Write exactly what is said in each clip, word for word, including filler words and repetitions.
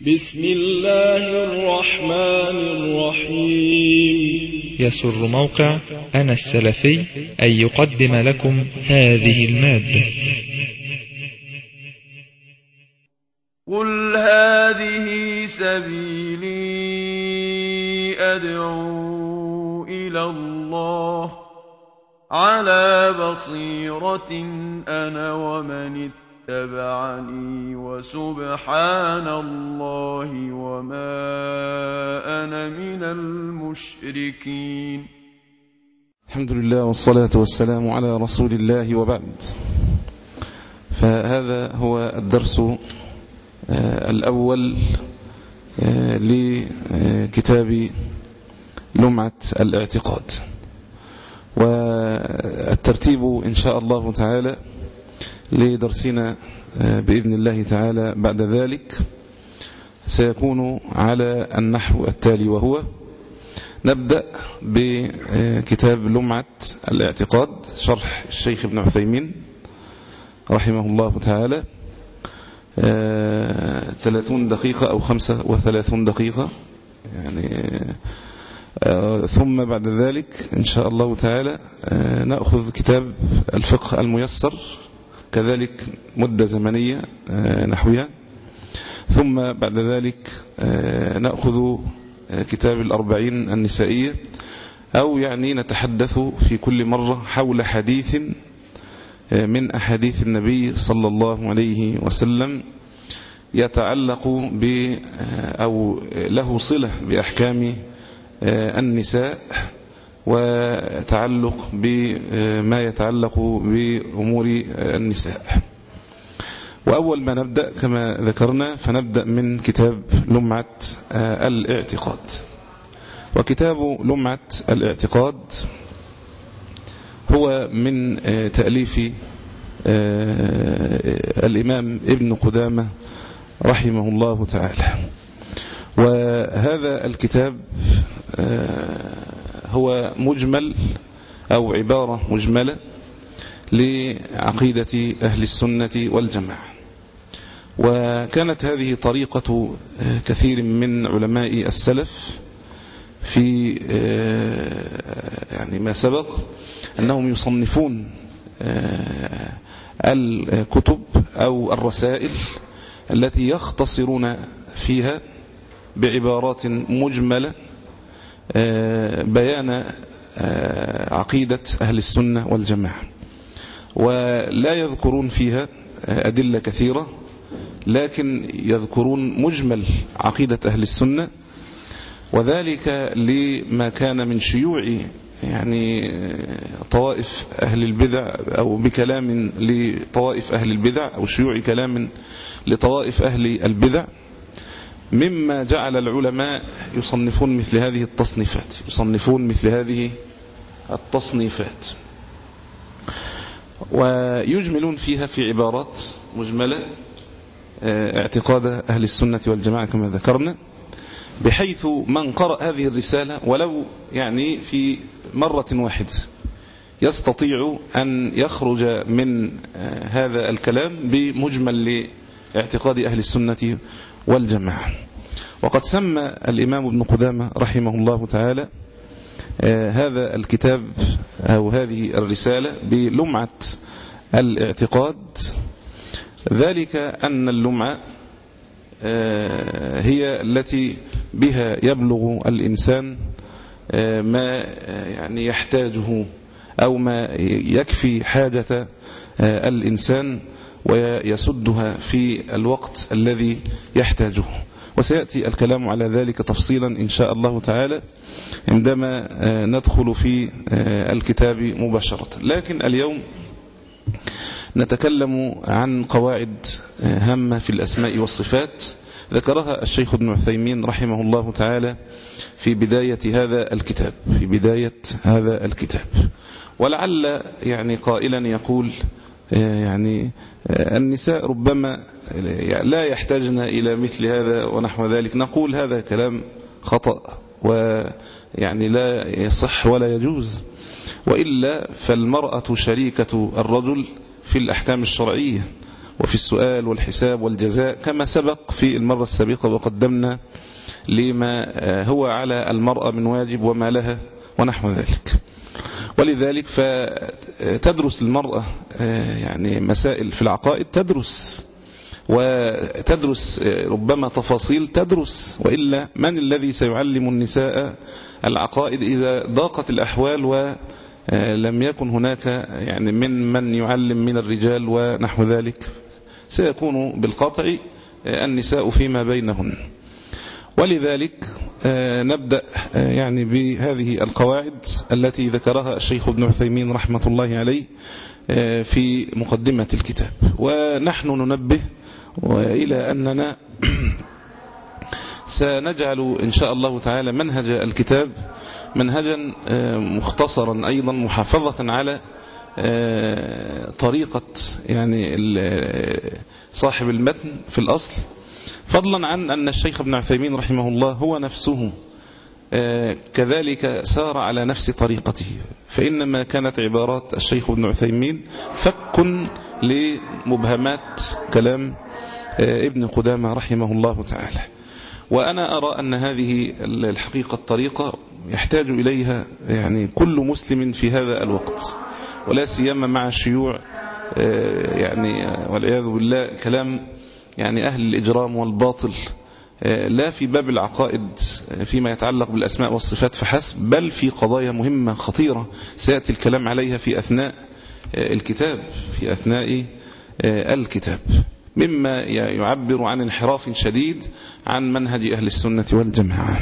بسم الله الرحمن الرحيم. يسر موقع أنا السلفي أن يقدم لكم هذه المادة. قل هذه سبيلي أدعو إلى الله على بصيرة أنا ومن اتبعني وسبحان الله وما أنا من المشركين. الحمد لله والصلاة والسلام على رسول الله وبعد. فهذا هو الدرس الأول لكتاب لمعة الاعتقاد، والترتيب إن شاء الله تعالى لدرسنا بإذن الله تعالى بعد ذلك سيكون على النحو التالي، وهو نبدأ بكتاب لمعة الاعتقاد شرح الشيخ ابن عثيمين رحمه الله تعالى، ثلاثون دقيقة أو خمسة وثلاثون دقيقة يعني، ثم بعد ذلك إن شاء الله تعالى نأخذ كتاب الفقه الميسر كذلك مدة زمنية نحوها، ثم بعد ذلك نأخذ كتاب الأربعين النسائية، أو يعني نتحدث في كل مرة حول حديث من أحاديث النبي صلى الله عليه وسلم يتعلق ب أو له صلة بأحكام النساء وتعلق بما يتعلق بأمور النساء. وأول ما نبدأ كما ذكرنا فنبدأ من كتاب لمعة الاعتقاد. وكتاب لمعة الاعتقاد هو من تأليف الإمام ابن قدامة رحمه الله تعالى، وهذا الكتاب هو مجمل أو عبارة مجملة لعقيدة أهل السنة والجماعة. وكانت هذه طريقة كثير من علماء السلف في يعني ما سبق أنهم يصنفون الكتب أو الرسائل التي يختصرون فيها بعبارات مجملة بيان عقيدة أهل السنة والجماعة، ولا يذكرون فيها أدلة كثيرة، لكن يذكرون مجمل عقيدة أهل السنة، وذلك لما كان من شيوع يعني طوائف أهل البدع، أو بكلام لطوائف أهل البدع، أو شيوع كلام لطوائف أهل البدع، مما جعل العلماء يصنفون مثل هذه التصنيفات يصنفون مثل هذه التصنيفات ويجملون فيها في عبارات مجملة اعتقاد أهل السنة والجماعة كما ذكرنا، بحيث من قرأ هذه الرسالة ولو يعني في مرة واحدة يستطيع أن يخرج من هذا الكلام بمجمل لاعتقاد أهل السنة والجماعة. وقد سمى الإمام ابن قدامة رحمه الله تعالى هذا الكتاب أو هذه الرسالة بلمعة الاعتقاد، ذلك أن اللمعة هي التي بها يبلغ الإنسان ما يعني يحتاجه أو ما يكفي حاجة الإنسان ويسدها في الوقت الذي يحتاجه. وسيأتي الكلام على ذلك تفصيلا إن شاء الله تعالى عندما ندخل في الكتاب مباشرة. لكن اليوم نتكلم عن قواعد هامة في الأسماء والصفات ذكرها الشيخ ابن عثيمين رحمه الله تعالى في بداية هذا الكتاب في بداية هذا الكتاب ولعل يعني قائلا يقول يعني النساء ربما لا يحتاجن إلى مثل هذا ونحو ذلك، نقول هذا كلام خطأ ويعني لا يصح ولا يجوز، وإلا فالمرأة شريكة الرجل في الأحكام الشرعية، وفي السؤال والحساب والجزاء كما سبق في المرة السابقة وقدمنا لما هو على المرأة من واجب وما لها ونحو ذلك. ولذلك فتدرس المرأة يعني مسائل في العقائد، تدرس وتدرس ربما تفاصيل تدرس، وإلا من الذي سيعلم النساء العقائد إذا ضاقت الأحوال ولم يكن هناك يعني من من يعلم من الرجال ونحو ذلك؟ سيكون بالقطع النساء فيما بينهن. ولذلك نبدأ يعني بهذه القواعد التي ذكرها الشيخ ابن عثيمين رحمة الله عليه في مقدمة الكتاب. ونحن ننبه وإلى أننا سنجعل إن شاء الله تعالى منهج الكتاب منهجا مختصرا أيضا محافظة على طريقة يعني صاحب المتن في الأصل، فضلا عن أن الشيخ ابن عثيمين رحمه الله هو نفسه كذلك سار على نفس طريقته، فإنما كانت عبارات الشيخ ابن عثيمين فك لمبهمات كلام ابن قدامة رحمه الله تعالى. وأنا أرى أن هذه الحقيقة الطريقة يحتاج إليها يعني كل مسلم في هذا الوقت، ولا سيما مع الشيوع يعني والعياذ بالله كلام يعني أهل الإجرام والباطل، لا في باب العقائد فيما يتعلق بالأسماء والصفات فحسب، بل في قضايا مهمة خطيرة سيأتي الكلام عليها في أثناء الكتاب في أثناء الكتاب مما يعبر عن انحراف شديد عن منهج أهل السنة والجماعة.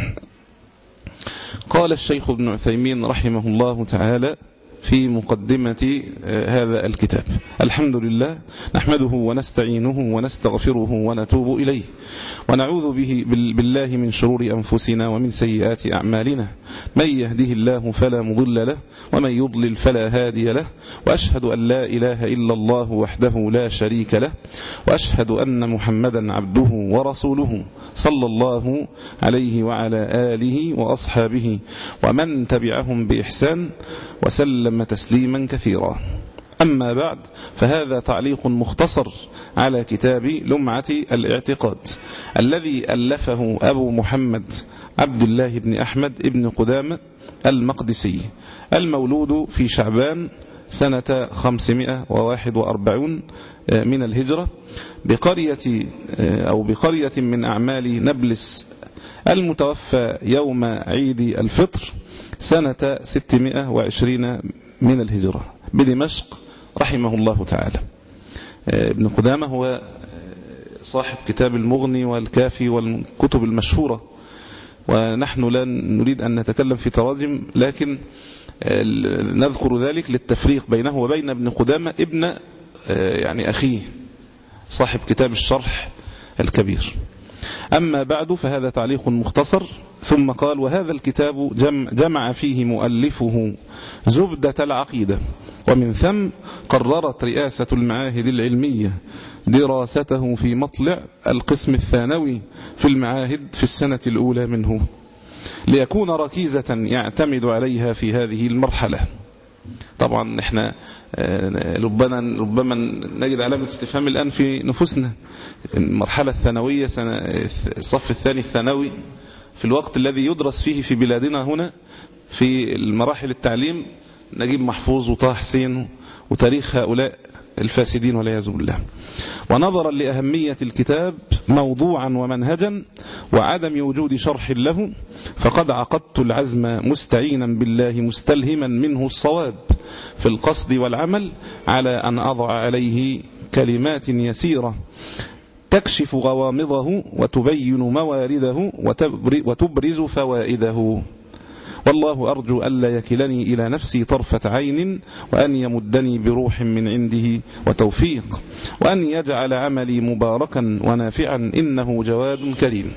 قال الشيخ ابن عثيمين رحمه الله تعالى في مقدمة هذا الكتاب: الحمد لله نحمده ونستعينه ونستغفره ونتوب إليه، ونعوذ به بالله من شرور أنفسنا ومن سيئات أعمالنا، من يهده الله فلا مضل له ومن يضلل فلا هادي له، وأشهد أن لا إله إلا الله وحده لا شريك له، وأشهد أن محمدا عبده ورسوله صلى الله عليه وعلى آله وأصحابه ومن تبعهم بإحسان وسلم تسليما كثيرا. أما بعد، فهذا تعليق مختصر على كتاب لمعة الاعتقاد الذي ألفه أبو محمد عبد الله بن أحمد بن قدامة المقدسي، المولود في شعبان سنة خمسمائة وواحد وأربعين من الهجرة بقرية أو بقرية من أعمال نبلس، المتوفى يوم عيد الفطر سنة ستمائة وعشرين من الهجرة بدمشق رحمه الله تعالى. ابن قدامة هو صاحب كتاب المغني والكافي والكتب المشهورة، ونحن لا نريد أن نتكلم في تراجم، لكن نذكر ذلك للتفريق بينه وبين ابن قدامة ابن يعني أخيه صاحب كتاب الشرح الكبير. أما بعد، فهذا تعليق مختصر. ثم قال: وهذا الكتاب جمع فيه مؤلفه زبدة العقيدة، ومن ثم قررت رئاسة المعاهد العلمية دراسته في مطلع القسم الثانوي في المعاهد في السنة الأولى منه، ليكون ركيزة يعتمد عليها في هذه المرحلة. طبعا احنا ربما ربما نجد علامة استفهام الآن في نفوسنا. المرحلة الثانوية سنة الصف الثاني الثانوي في الوقت الذي يدرس فيه في بلادنا هنا في المراحل التعليم نجيب محفوظ وطه حسين وتاريخ هؤلاء الفاسدين والعياذ بالله. ونظرا لأهمية الكتاب موضوعا ومنهجا وعدم وجود شرح له، فقد عقدت العزم مستعينا بالله مستلهما منه الصواب في القصد والعمل على أن أضع عليه كلمات يسيرة تكشف غوامضه وتبين موارده وتبرز فوائده. والله أرجو ألا يكلني إلى نفسي طرفة عين، وأن يمدني بروح من عنده وتوفيق، وأن يجعل عملي مباركا ونافعا، إنه جواد كريم.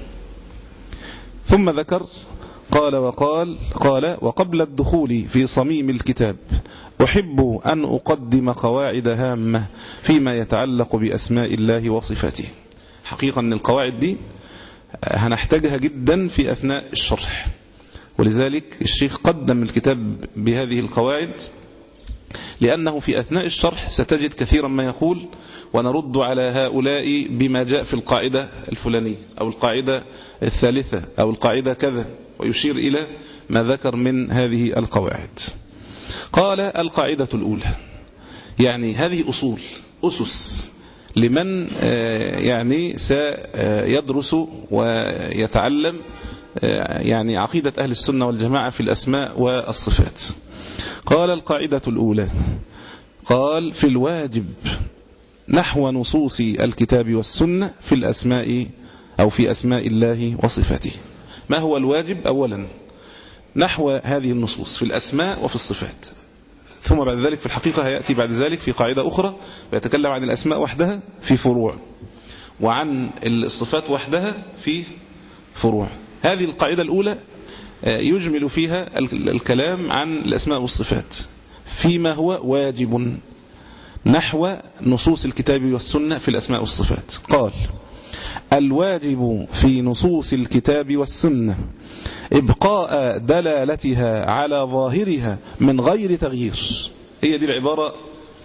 ثم ذكر قال وقال قال وقبل الدخول في صميم الكتاب أحب أن أقدم قواعد هامة فيما يتعلق بأسماء الله وصفاته. حقيقة أن القواعد دي هنحتاجها جدا في أثناء الشرح، ولذلك الشيخ قدم الكتاب بهذه القواعد لأنه في أثناء الشرح ستجد كثيرا ما يقول ونرد على هؤلاء بما جاء في القاعدة الفلانية أو القاعدة الثالثة أو القاعدة كذا، ويشير إلى ما ذكر من هذه القواعد. قال القاعدة الأولى، يعني هذه أصول أسس لمن يعني سيدرس ويتعلم يعني عقيدة أهل السنة والجماعة في الأسماء والصفات. قال القاعدة الأولى، قال في الواجب نحو نصوص الكتاب والسنة في الأسماء أو في أسماء الله وصفاته. ما هو الواجب؟ أولا نحو هذه النصوص في الأسماء وفي الصفات، ثم بعد ذلك في الحقيقة هيأتي بعد ذلك في قاعدة أخرى ويتكلم عن الأسماء وحدها في فروع، وعن الصفات وحدها في فروع. هذه القاعدة الأولى يجمل فيها الكلام عن الأسماء والصفات فيما هو واجب نحو نصوص الكتاب والسنة في الأسماء والصفات. قال الواجب في نصوص الكتاب والسنة إبقاء دلالتها على ظاهرها من غير تغيير. هي دي العبارة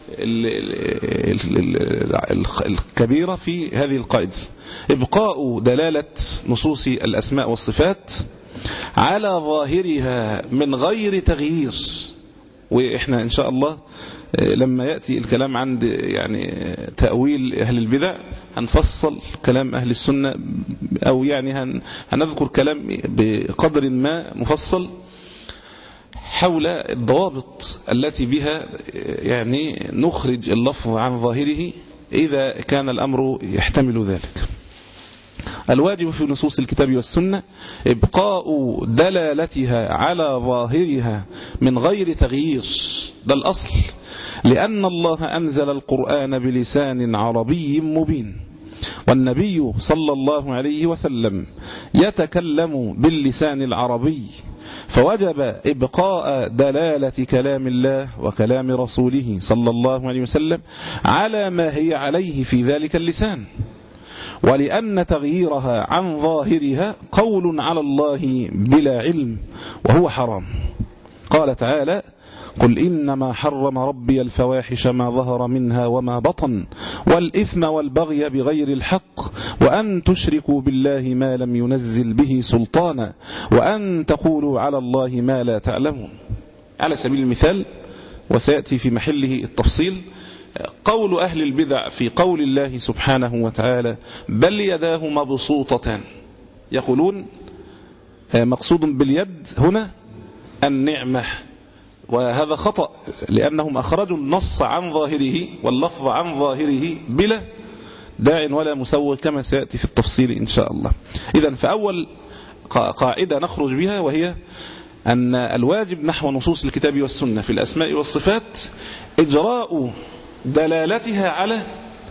الكبيرة في هذه القاعدة، إبقاء دلالة نصوص الأسماء والصفات على ظاهرها من غير تغيير. وإحنا إن شاء الله لما يأتي الكلام عند يعني تأويل أهل البدع هنفصل كلام أهل السنة، أو يعني هنذكر كلام بقدر ما مفصل حول الضوابط التي بها يعني نخرج اللفظ عن ظاهره إذا كان الأمر يحتمل ذلك. الواجب في نصوص الكتاب والسنة إبقاء دلالتها على ظاهرها من غير تغيير، ده الأصل، لأن الله أنزل القرآن بلسان عربي مبين، والنبي صلى الله عليه وسلم يتكلم باللسان العربي، فوجب إبقاء دلالة كلام الله وكلام رسوله صلى الله عليه وسلم على ما هي عليه في ذلك اللسان، ولأن تغييرها عن ظاهرها قول على الله بلا علم وهو حرام. قال تعالى قل إنما حرم ربي الفواحش ما ظهر منها وما بطن والإثم والبغي بغير الحق وأن تشركوا بالله ما لم ينزل به سلطانا وأن تقولوا على الله ما لا تعلمون. على سبيل المثال، وسيأتي في محله التفصيل، قول أهل البدع في قول الله سبحانه وتعالى بل يداه مبسوطتان، يقولون مقصود باليد هنا النعمة، وهذا خطأ، لأنهم أخرجوا النص عن ظاهره واللفظ عن ظاهره بلا داع ولا مسوغ كما سيأتي في التفصيل إن شاء الله. إذن فأول قاعدة نخرج بها وهي أن الواجب نحو نصوص الكتاب والسنة في الأسماء والصفات إجراء دلالتها على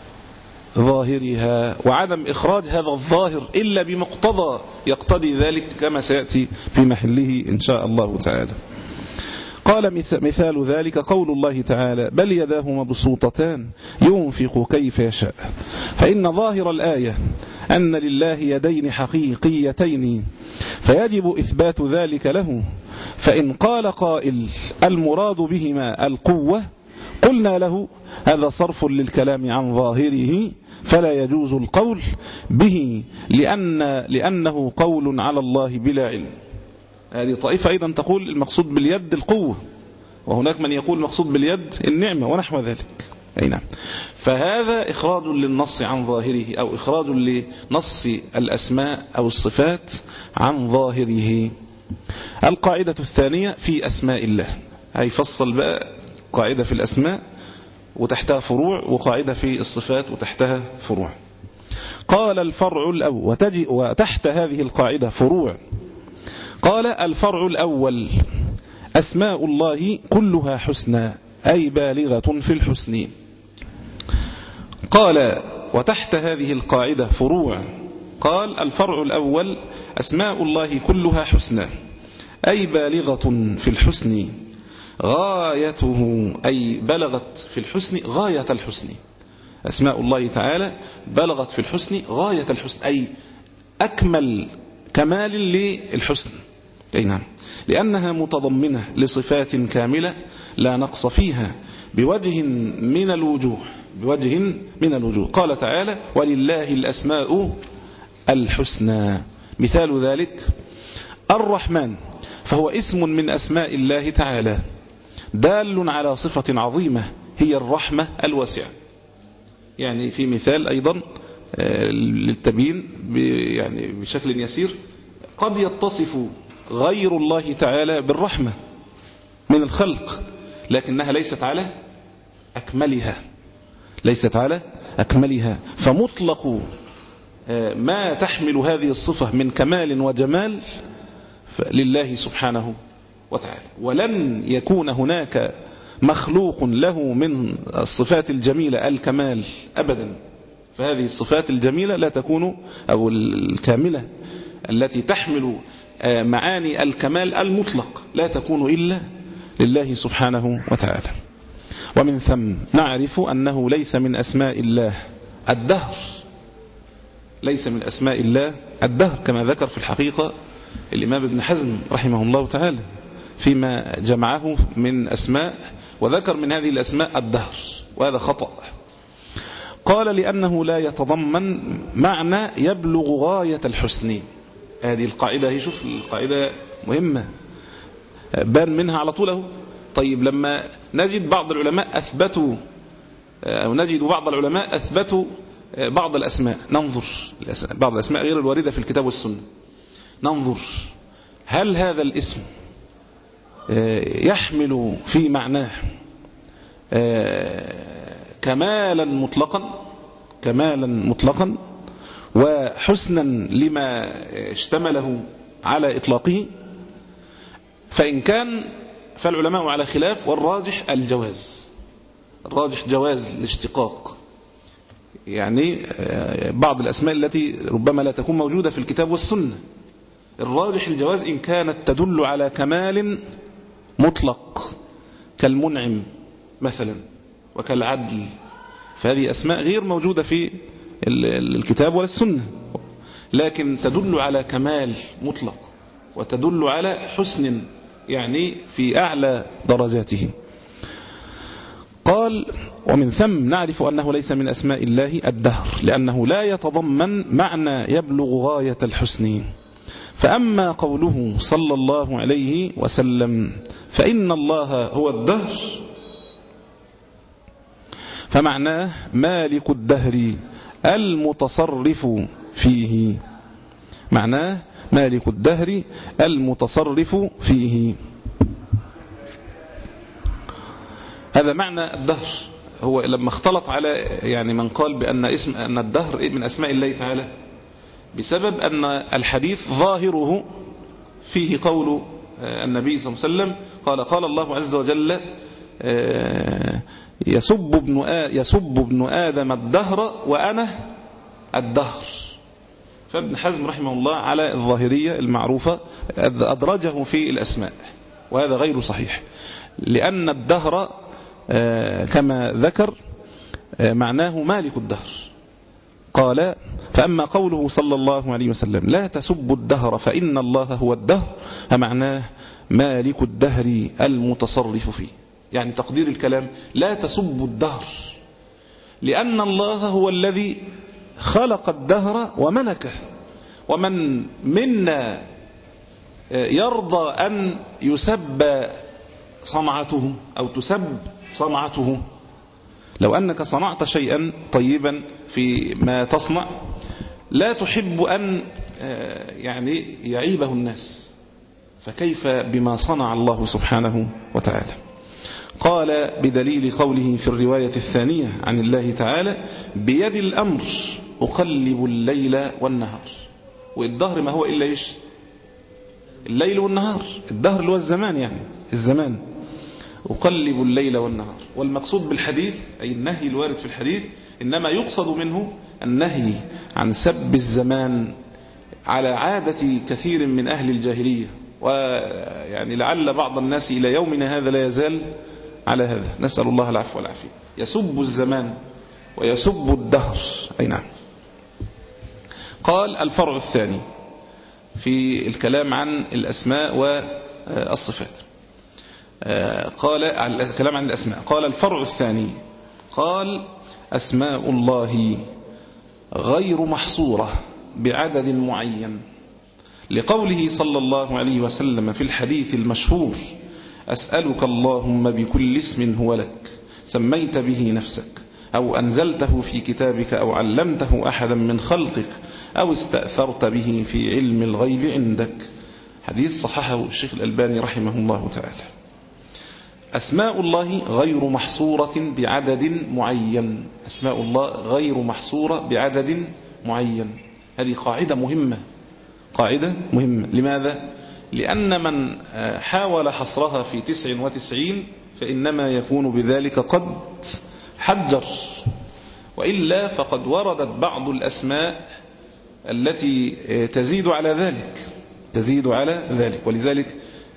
ظاهرها وعدم إخراج هذا الظاهر إلا بمقتضى يقتضي ذلك كما سيأتي في محله إن شاء الله تعالى. قال مثال ذلك قول الله تعالى بل يداه مبسوطتان ينفق كيف يشاء، فإن ظاهر الآية أن لله يدين حقيقيتين فيجب إثبات ذلك له، فإن قال قائل المراد بهما القوة قلنا له هذا صرف للكلام عن ظاهره فلا يجوز القول به لأن لأنه قول على الله بلا علم. هذه طائفة أيضا تقول المقصود باليد القوة، وهناك من يقول المقصود باليد النعمة ونحو ذلك. أي نعم. فهذا إخراج للنص عن ظاهره أو إخراج لنص الأسماء أو الصفات عن ظاهره. القاعدة الثانية في أسماء الله، هي فصل بقى قاعدة في الأسماء وتحتها فروع، وقاعدة في الصفات وتحتها فروع. قال الفرع الأول، وتحت هذه القاعدة فروع. قال الفرع الأول أسماء الله كلها حسنى أي بالغة في الحسن. قال وتحت هذه القاعدة فروع. قال الفرع الأول أسماء الله كلها حسنى أي بالغة في الحسن، غايته أي بلغت في الحسن غاية الحسن. أسماء الله تعالى بلغت في الحسن غاية الحسن أي أكمل كمال للحسن، أي نعم، لأنها متضمنة لصفات كاملة لا نقص فيها بوجه من الوجوه بوجه من الوجوه. قال تعالى: ولله الأسماء الحسنى. مثال ذلك الرحمن، فهو اسم من أسماء الله تعالى دال على صفة عظيمة هي الرحمة الواسعة. يعني في مثال أيضا للتبيين يعني بشكل يسير، قد يتصف غير الله تعالى بالرحمة من الخلق، لكنها ليست على أكملها ليست على أكملها فمطلق ما تحمل هذه الصفة من كمال وجمال لله سبحانه وتعالى، ولن يكون هناك مخلوق له من الصفات الجميلة الكمال أبدا. فهذه الصفات الجميلة لا تكون، أو الكاملة التي تحمل معاني الكمال المطلق لا تكون إلا لله سبحانه وتعالى. ومن ثم نعرف أنه ليس من أسماء الله الدهر ليس من أسماء الله الدهر كما ذكر في الحقيقة الإمام ابن حزم رحمه الله تعالى فيما جمعه من أسماء، وذكر من هذه الأسماء الدهر، وهذا خطأ. قال: لأنه لا يتضمن معنى يبلغ غاية الحسن. هذه القاعدة هي، شوف القاعدة مهمة بان منها على طوله. طيب لما نجد بعض العلماء أثبتوا أو نجد بعض العلماء أثبتوا بعض الأسماء، ننظر بعض الأسماء غير الواردة في الكتاب والسنة، ننظر هل هذا الاسم يحمل في معناه كمالا مطلقا كمالا مطلقا وحسنا لما اشتمله على إطلاقه. فإن كان فالعلماء على خلاف، والراجح الجواز الراجح جواز الاشتقاق. يعني بعض الأسماء التي ربما لا تكون موجودة في الكتاب والسنة، الراجح الجواز إن كانت تدل على كمال مطلق كالمنعم مثلا وكالعدل، فهذه أسماء غير موجودة في الكتاب ولا السنة، لكن تدل على كمال مطلق وتدل على حسن يعني في أعلى درجاته. قال: ومن ثم نعرف أنه ليس من أسماء الله الدهر لأنه لا يتضمن معنى يبلغ غاية الحسن. فأما قوله صلى الله عليه وسلم فإن الله هو الدهر، فمعناه مالك الدهر المتصرف فيه معناه مالك الدهر المتصرف فيه. هذا معنى الدهر. هو لما اختلط على يعني من قال بأن اسم أن الدهر من أسماء الله تعالى، بسبب أن الحديث ظاهره فيه قول النبي صلى الله عليه وسلم قال: قال الله عز وجل: يسب ابن يسب ابن آدم الدهر وأنا الدهر. فابن حزم رحمه الله على الظاهرية المعروفة أدرجه في الأسماء، وهذا غير صحيح، لأن الدهر كما ذكر معناه مالك الدهر. قال: فأما قوله صلى الله عليه وسلم لا تسبوا الدهر فإن الله هو الدهر، فمعناه مالك الدهر المتصرف فيه. يعني تقدير الكلام: لا تسبوا الدهر، لأن الله هو الذي خلق الدهر وملكه، ومن منا يرضى أن يسب صنعته أو تسب صنعته؟ لو أنك صنعت شيئا طيبا في ما تصنع لا تحب أن يعني يعيبه الناس، فكيف بما صنع الله سبحانه وتعالى؟ قال: بدليل قوله في الرواية الثانية عن الله تعالى: بيد الأمر أقلب الليل والنهار. والدهر ما هو إلا إيش؟ الليل والنهار. الدهر اللي هو الزمان، يعني الزمان. أقلب الليل والنهار. والمقصود بالحديث أي النهي الوارد في الحديث إنما يقصد منه النهي عن سب الزمان على عادة كثير من أهل الجاهلية، ويعني لعل بعض الناس إلى يومنا هذا لا يزال على هذا، نسأل الله العفو والعافية، يسب الزمان ويسب الدهر. أي نعم. قال: الفرع الثاني في الكلام عن الأسماء والصفات. قال الكلام عن الأسماء، قال الفرع الثاني، قال أسماء الله غير محصورة بعدد معين، لقوله صلى الله عليه وسلم في الحديث المشهور: أسألك اللهم بكل اسم هو لك سميت به نفسك أو أنزلته في كتابك أو علمته أحدا من خلقك أو استأثرت به في علم الغيب عندك. حديث صححه الشيخ الألباني رحمه الله تعالى. أسماء الله غير محصورة بعدد معين، أسماء الله غير محصورة بعدد معين. هذه قاعدة مهمة، قاعدة مهمة. لماذا؟ لأن من حاول حصرها في تسع وتسعين فإنما يكون بذلك قد حجر، وإلا فقد وردت بعض الأسماء التي تزيد على ذلك تزيد على ذلك ولذلك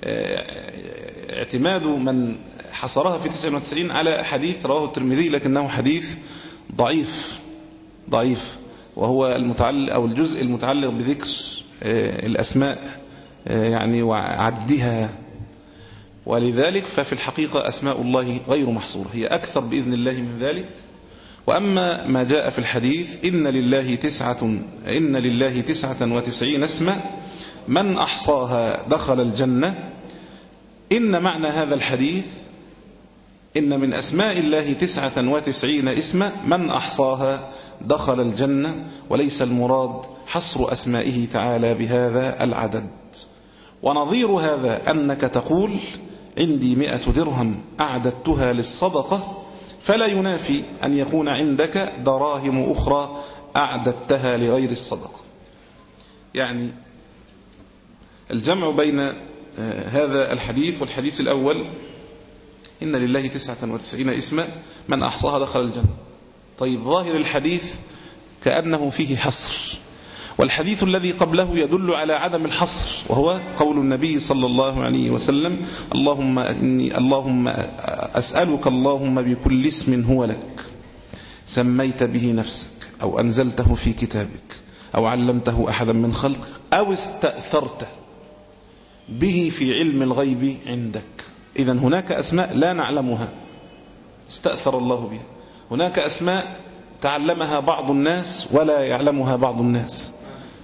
اعتماد من حصرها في تسع وتسعين على حديث رواه الترمذي لكنه حديث ضعيف ضعيف وهو المتعلق أو الجزء المتعلق بذكر الأسماء يعني وعدها. ولذلك ففي الحقيقة أسماء الله غير محصورة، هي أكثر بإذن الله من ذلك. وأما ما جاء في الحديث إن لله تسعة إن لله تسعة وتسعين اسما من أحصاها دخل الجنة، إن معنى هذا الحديث إن من أسماء الله تسعة وتسعين اسما من أحصاها دخل الجنة، وليس المراد حصر أسمائه تعالى بهذا العدد. ونظير هذا أنك تقول عندي مئة درهم أعددتها للصدقة، فلا ينافي أن يكون عندك دراهم أخرى أعددتها لغير الصدقة. يعني الجمع بين هذا الحديث والحديث الأول إن لله تسعة وتسعين اسما من أحصاها دخل الجنة. طيب ظاهر الحديث كأنه فيه حصر، والحديث الذي قبله يدل على عدم الحصر، وهو قول النبي صلى الله عليه وسلم اللهم إني اللهم أسألك اللهم بكل اسم هو لك سميت به نفسك أو أنزلته في كتابك أو علمته أحدا من خلقك أو استأثرت به في علم الغيب عندك. إذن هناك أسماء لا نعلمها استأثر الله بها، هناك أسماء تعلمها بعض الناس ولا يعلمها بعض الناس.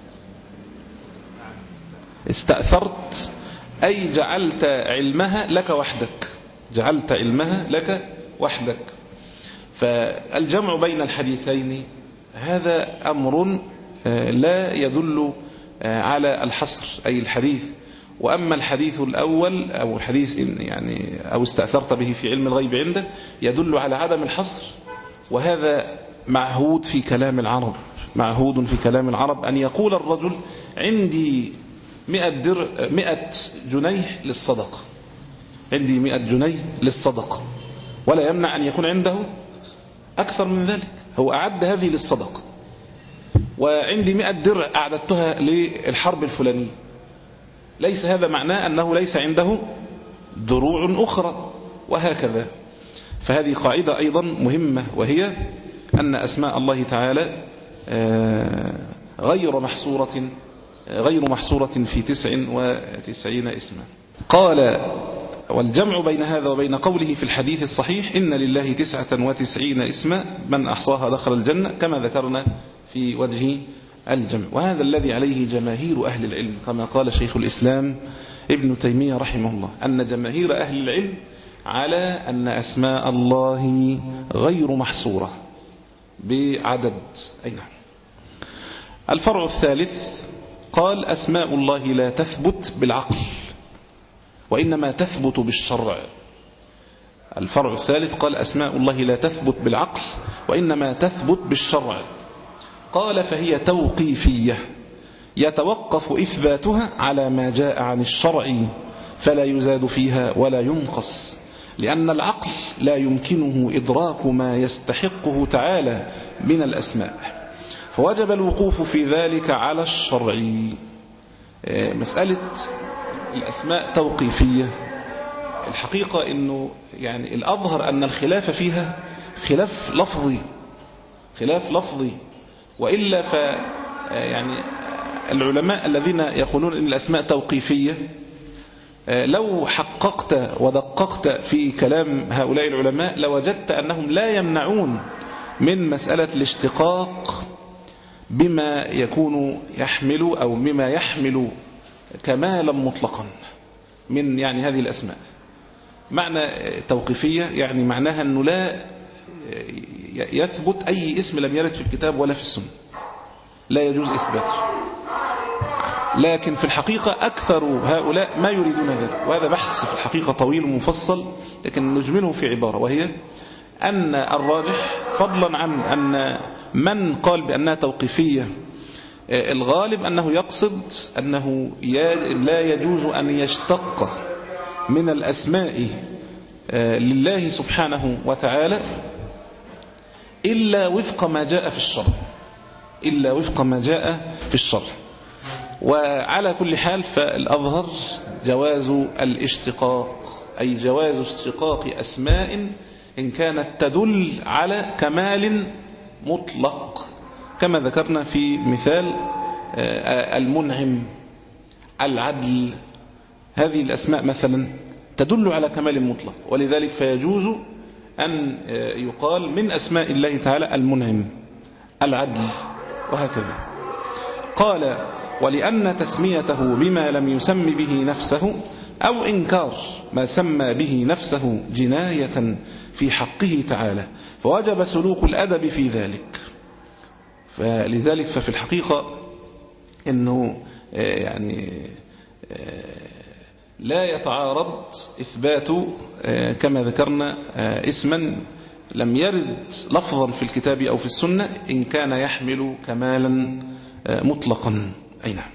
استأثرت أي جعلت علمها لك وحدك، جعلت علمها لك وحدك. فالجمع بين الحديثين هذا أمر لا يدل على الحصر أي الحديث. وأما الحديث الأول أو الحديث يعني أو استأثرت به في علم الغيب عنده يدل على عدم الحصر، وهذا معهود في كلام العرب، معهود في كلام العرب أن يقول الرجل عندي مئة, در مئة جنيه للصدقة، عندي مئة جنيه للصدقة، ولا يمنع أن يكون عنده أكثر من ذلك، هو أعد هذه للصدقة. وعندي مئة درع أعددتها للحرب الفلانية، ليس هذا معناه أنه ليس عنده دروع أخرى، وهكذا. فهذه قاعدة أيضا مهمة، وهي أن أسماء الله تعالى غير محصورة غير محصورة في تسع وتسعين اسما. قال والجمع بين هذا وبين قوله في الحديث الصحيح إن لله تسعة وتسعين اسما من أحصاها دخل الجنة، كما ذكرنا في وجه الجمع. وهذا الذي عليه جماهير أهل العلم، كما قال شيخ الإسلام ابن تيمية رحمه الله، أن جماهير أهل العلم على أن أسماء الله غير محصورة بعدد. أي نعم. الفرع الثالث قال أسماء الله لا تثبت بالعقل وإنما تثبت بالشرع. الفرع الثالث قال أسماء الله لا تثبت بالعقل وإنما تثبت بالشرع. قال فهي توقيفية يتوقف إثباتها على ما جاء عن الشرع فلا يزاد فيها ولا ينقص، لأن العقل لا يمكنه إدراك ما يستحقه تعالى من الأسماء، فوجب الوقوف في ذلك على الشرع. مسألة الأسماء توقيفية، الحقيقة أنه يعني الأظهر أن الخلاف فيها خلاف لفظي خلاف لفظي وإلا ف يعني العلماء الذين يقولون إن الأسماء توقيفية، لو حققت ودققت في كلام هؤلاء العلماء لوجدت أنهم لا يمنعون من مسألة الاشتقاق بما يكون يحمل أو بما يحمل كمالا مطلقا من يعني هذه الأسماء. معنى توقيفية يعني معناها أنه لا يثبت أي اسم لم يرد في الكتاب ولا في السنة، لا يجوز إثباته. لكن في الحقيقة أكثر هؤلاء ما يريدون ذلك، وهذا بحث في الحقيقة طويل ومفصل، لكن نجمله في عبارة، وهي أن الراجح فضلا عن أن من قال بأنها توقيفية الغالب أنه يقصد أنه لا يجوز أن يشتق من الأسماء لله سبحانه وتعالى إلا وفق ما جاء في الشرع، إلا وفق ما جاء في الشرع. وعلى كل حال فالأظهر جواز الاشتقاق، أي جواز اشتقاق أسماء إن كانت تدل على كمال مطلق، كما ذكرنا في مثال المنعم، العدل، هذه الأسماء مثلا تدل على كمال مطلق، ولذلك فيجوز أن يقال من أسماء الله تعالى المنعم، العدل، وهكذا. قال: ولأن تسميته بما لم يسم به نفسه أو إنكار ما سمى به نفسه جناية في حقه تعالى، فوجب سلوك الأدب في ذلك. فلذلك ففي الحقيقة أنه يعني لا يتعارض إثبات كما ذكرنا اسما لم يرد لفظا في الكتاب أو في السنة إن كان يحمل كمالا مطلقا. أي نعم.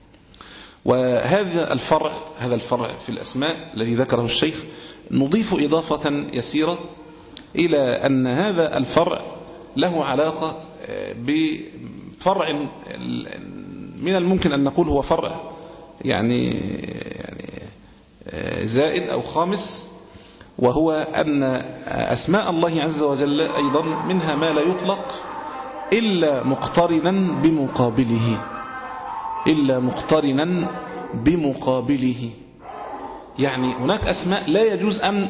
وهذا الفرع هذا الفرع في الأسماء الذي ذكره الشيخ نضيف إضافة يسيرة إلى أن هذا الفرع له علاقة بفرع من الممكن أن نقول هو فرع يعني يعني زائد أو خامس، وهو أن أسماء الله عز وجل أيضا منها ما لا يطلق إلا مقترنا بمقابله، إلا مقترنا بمقابله. يعني هناك أسماء لا يجوز أن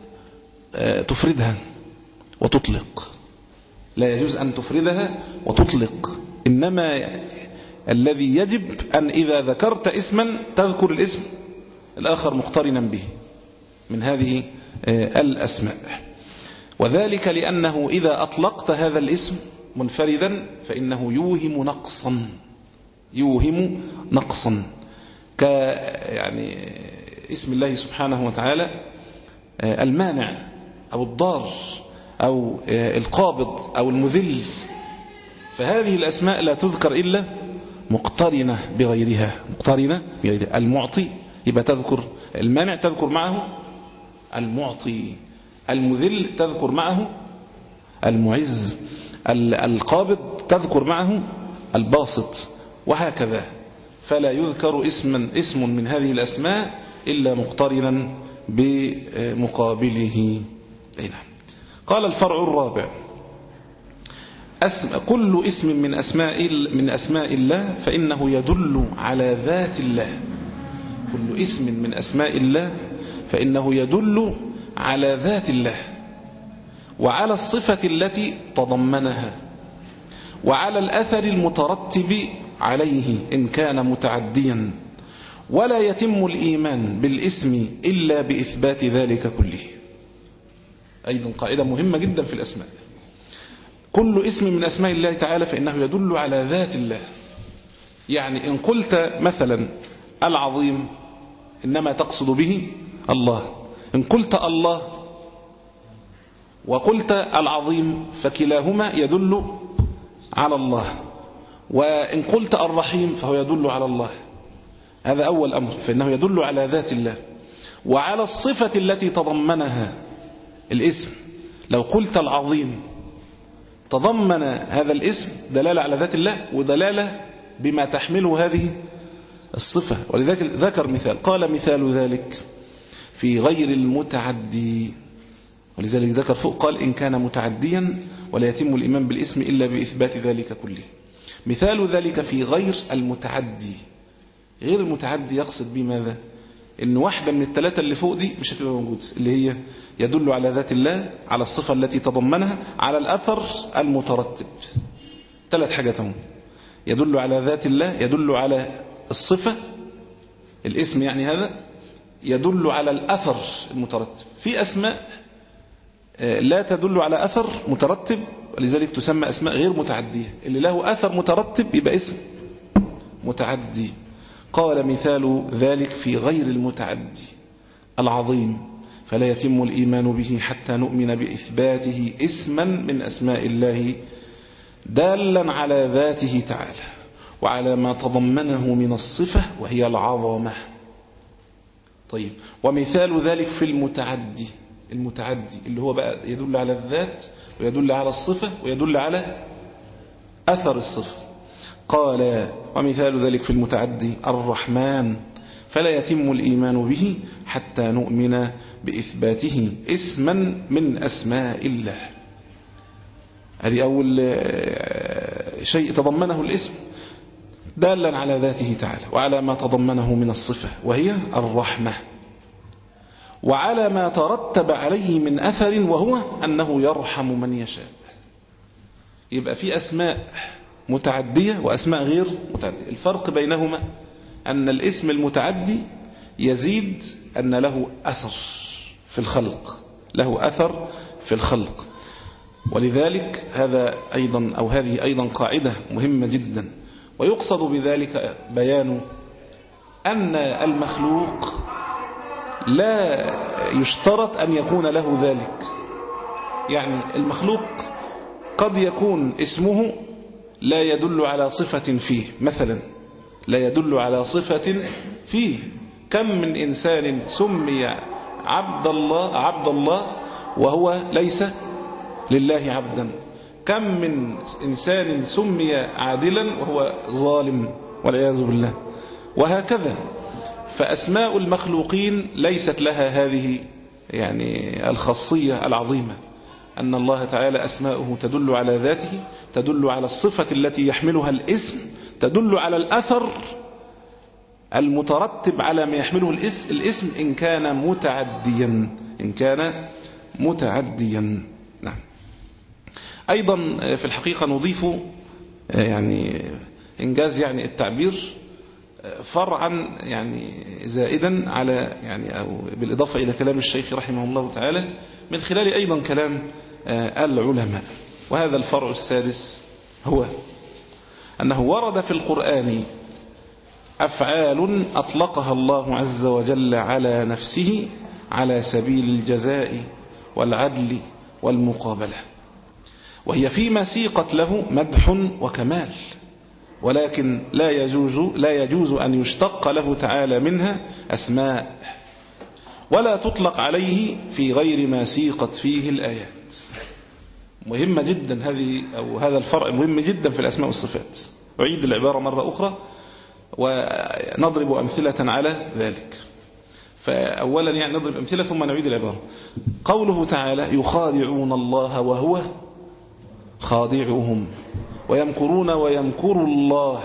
تفردها وتطلق، لا يجوز أن تفردها وتطلق، إنما الذي يجب أن إذا ذكرت اسما تذكر الاسم الآخر مقترنا به من هذه الأسماء. وذلك لأنه إذا أطلقت هذا الاسم منفردا فإنه يوهم نقصا، يوهم نقصا ك يعني اسم الله سبحانه وتعالى المانع أو الضار أو القابض أو المذل، فهذه الأسماء لا تذكر إلا مقترنة بغيرها، مقترنة بغيرها. المعطي يبقى تذكر المانع تذكر معه المعطي، المذل تذكر معه المعز، القابض تذكر معه الباسط، وهكذا. فلا يذكر اسما اسم من هذه الأسماء إلا مقترنا بمقابله. أي نعم. قال الفرع الرابع: اسم كل اسم من أسماء من أسماء الله فإنه يدل على ذات الله. كل اسم من أسماء الله فإنه يدل على ذات الله وعلى الصفة التي تضمنها وعلى الأثر المترتب عليه إن كان متعديا، ولا يتم الإيمان بالاسم إلا بإثبات ذلك كله. أيضا قاعدة مهمة جدا في الأسماء: كل اسم من أسماء الله تعالى فإنه يدل على ذات الله. يعني إن قلت مثلا العظيم إنما تقصد به الله، إن قلت الله وقلت العظيم فكلاهما يدل على الله، وإن قلت الرحيم فهو يدل على الله. هذا أول أمر، فإنه يدل على ذات الله وعلى الصفة التي تضمنها الاسم. لو قلت العظيم تضمن هذا الاسم دلالة على ذات الله ودلالة بما تحمله هذه الصفة. ولذلك ذكر مثال، قال مثال ذلك في غير المتعدي، ولذلك ذكر فوق قال إن كان متعديا ولا يتم الإيمان بالاسم إلا بإثبات ذلك كله. مثال ذلك في غير المتعدي. غير المتعدي يقصد به ماذا؟ إن واحدة من الثلاثة اللي فوق دي مش هتبقى موجودة، اللي هي يدل على ذات الله، على الصفة التي تضمنها، على الأثر المترتب. ثلاث حاجات هم: يدل على ذات الله، يدل على الصفة الاسم يعني هذا، يدل على الأثر المترتب. في أسماء لا تدل على أثر مترتب، ولذلك تسمى أسماء غير متعدية. اللي له أثر مترتب يبقى اسم متعدي. قال مثال ذلك في غير المتعدي العظيم: فلا يتم الإيمان به حتى نؤمن بإثباته اسما من أسماء الله دالا على ذاته تعالى وعلى ما تضمنه من الصفة وهي العظمة. طيب، ومثال ذلك في المتعدي، المتعدي اللي هو بقى يدل على الذات ويدل على الصفة ويدل على أثر الصفة. قال: ومثال ذلك في المتعدي الرحمن، فلا يتم الإيمان به حتى نؤمن بإثباته اسما من أسماء الله. هذه أول شيء تضمنه الاسم دالا على ذاته تعالى وعلى ما تضمنه من الصفة وهي الرحمة، وعلى ما ترتب عليه من أثر وهو أنه يرحم من يشاء. يبقى في أسماء متعدية وأسماء غير متعدية. الفرق بينهما أن الاسم المتعدي يزيد أن له أثر في الخلق، له أثر في الخلق. ولذلك هذا أيضا أو هذه أيضا قاعدة مهمة جدا. ويقصد بذلك بيان أن المخلوق لا يشترط أن يكون له ذلك. يعني المخلوق قد يكون اسمه لا يدل على صفة فيه، مثلا لا يدل على صفة فيه. كم من إنسان سمي عبد الله عبد الله وهو ليس لله عبدا. كم من إنسان سمي عادلا وهو ظالم والعياذ بالله، وهكذا. فأسماء المخلوقين ليست لها هذه يعني الخاصية العظيمة، أن الله تعالى أسماؤه تدل على ذاته، تدل على الصفة التي يحملها الاسم، تدل على الأثر المترتب على ما يحمله الاسم إن كان متعديا إن كان متعديا نعم. أيضا في الحقيقة نضيف يعني إنجاز يعني التعبير فرعا يعني زائدا على يعني أو بالإضافة إلى كلام الشيخ رحمه الله تعالى من خلال أيضا كلام العلماء. وهذا الفرع السادس هو أنه ورد في القرآن أفعال أطلقها الله عز وجل على نفسه على سبيل الجزاء والعدل والمقابلة، وهي فيما سيقت له مدح وكمال، ولكن لا يجوز لا يجوز أن يشتق له تعالى منها أسماء، ولا تطلق عليه في غير ما سيقت فيه الآيات. مهمة جدا هذه أو هذا الفرع مهم جدا في الأسماء والصفات. أعيد العبارة مرة أخرى ونضرب أمثلة على ذلك. فأولا يعني نضرب أمثلة ثم نعيد العبارة. قوله تعالى: يخادعون الله وهو خادعهم ويمكرون ويمكر الله.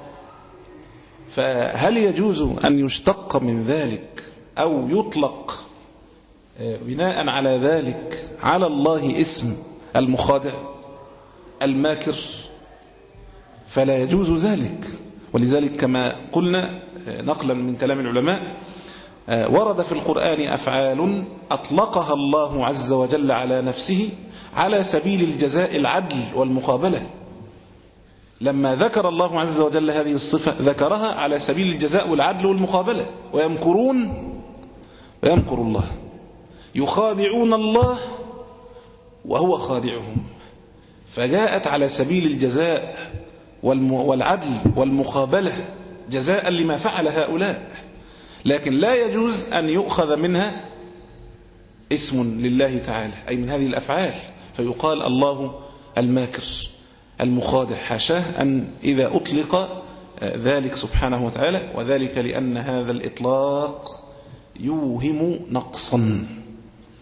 فهل يجوز أن يشتق من ذلك أو يطلق بناء على ذلك على الله اسم المخادع الماكر؟ فلا يجوز ذلك. ولذلك كما قلنا نقلا من كلام العلماء ورد في القرآن أفعال أطلقها الله عز وجل على نفسه على سبيل الجزاء العدل والمقابلة. لما ذكر الله عز وجل هذه الصفة ذكرها على سبيل الجزاء والعدل والمقابلة. ويمكرون ويمكر الله، يخادعون الله وهو خادعهم، فجاءت على سبيل الجزاء والعدل والمقابلة جزاء لما فعل هؤلاء. لكن لا يجوز أن يؤخذ منها اسم لله تعالى أي من هذه الأفعال فيقال الله الماكر المخادع، حاشاه أن إذا أطلق ذلك سبحانه وتعالى، وذلك لأن هذا الإطلاق يوهم نقصا.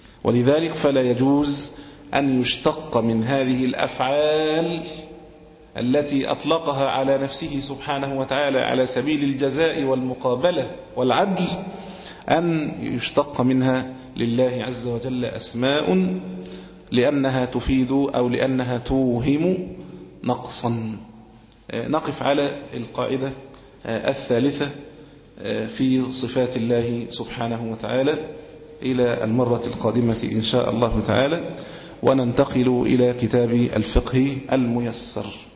ولذلك فلا يجوز أن يشتق من هذه الأفعال التي أطلقها على نفسه سبحانه وتعالى على سبيل الجزاء والمقابلة والعدل أن يشتق منها لله عز وجل أسماء لأنها تفيد أو لأنها توهم نقصا. نقف على القاعدة الثالثة في صفات الله سبحانه وتعالى إلى المرة القادمة إن شاء الله تعالى، وننتقل إلى كتاب الفقه الميسر.